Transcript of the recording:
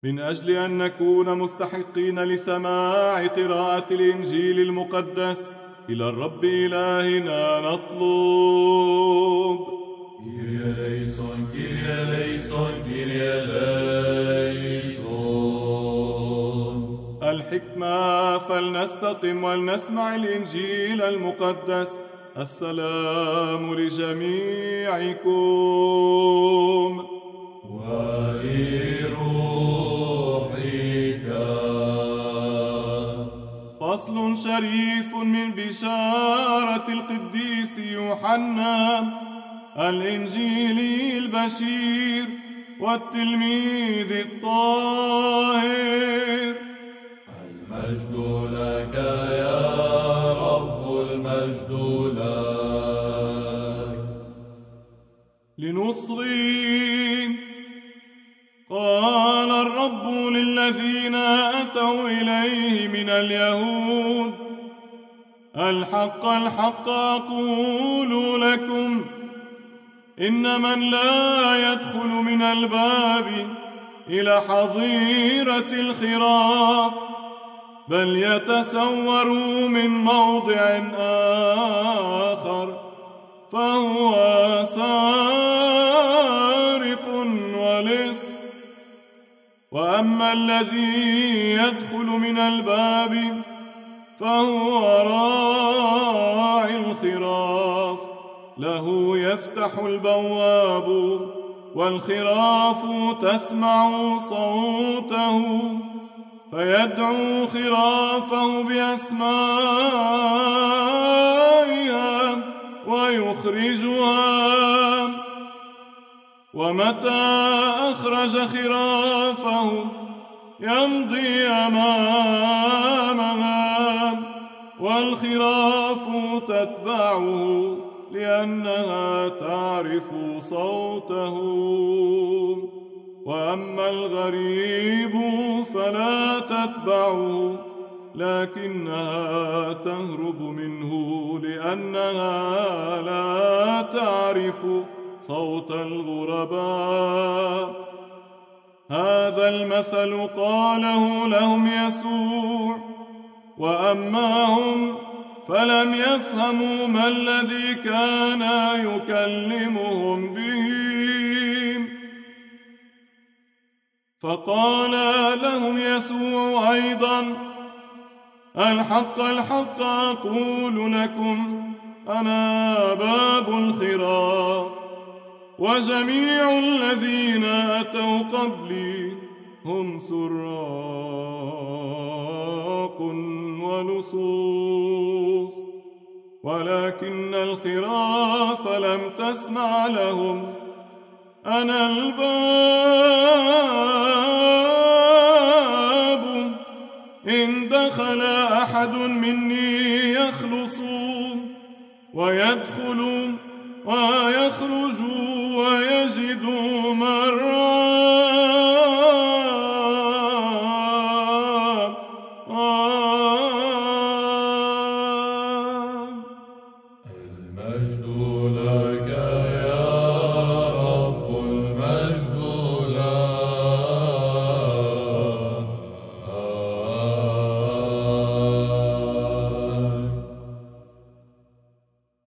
من أجل أن نكون مستحقين لسماع قراءة الإنجيل المقدس إلى الرب إلهنا نطلب. Kyrie eleison, Kyrie eleison, Kyrie eleison. الحكمة، فلنستقم ولنسمع الإنجيل المقدس. السلام لجميعكم. ولروحك. فصل شريف من بشارة القديس يوحنا الإنجيلي البشير والتلميذ الطاهر. المجد لك يا رب، المجد لك. لنصغي. قال الرب للذين أتوا إليه من اليهود: الحق الحق أقول لكم، إن من لا يدخل من الباب إلى حظيرة الخراف، بل يتسور من موضع آخر، فهو سارق ولص. وأما الذي يدخل من الباب فهو راعي الخراف، له يفتح البواب، والخراف تسمع صوته، فيدعو خرافه بأسمائها ويخرجها. ومتى أخرج خرافه يمضي أمامها، والخراف تتبعه لأنها تعرف صوته. وأما الغريب فلا تتبعه، لكنها تهرب منه، لأنها لا تعرف صوت الغرباء. هذا المثل قاله لهم يسوع، وأما هم فلم يفهموا ما الذي كان يكلمهم به. فقال لهم يسوع أيضا: الحق الحق أقول لكم، أنا باب الخراف. وجميع الذين أتوا قبلي هم سراق ولصوص، ولكن الخراف لم تسمع لهم. أنا الباب، إن دخل أحد مني يخلص ويدخل ويخرج ويجد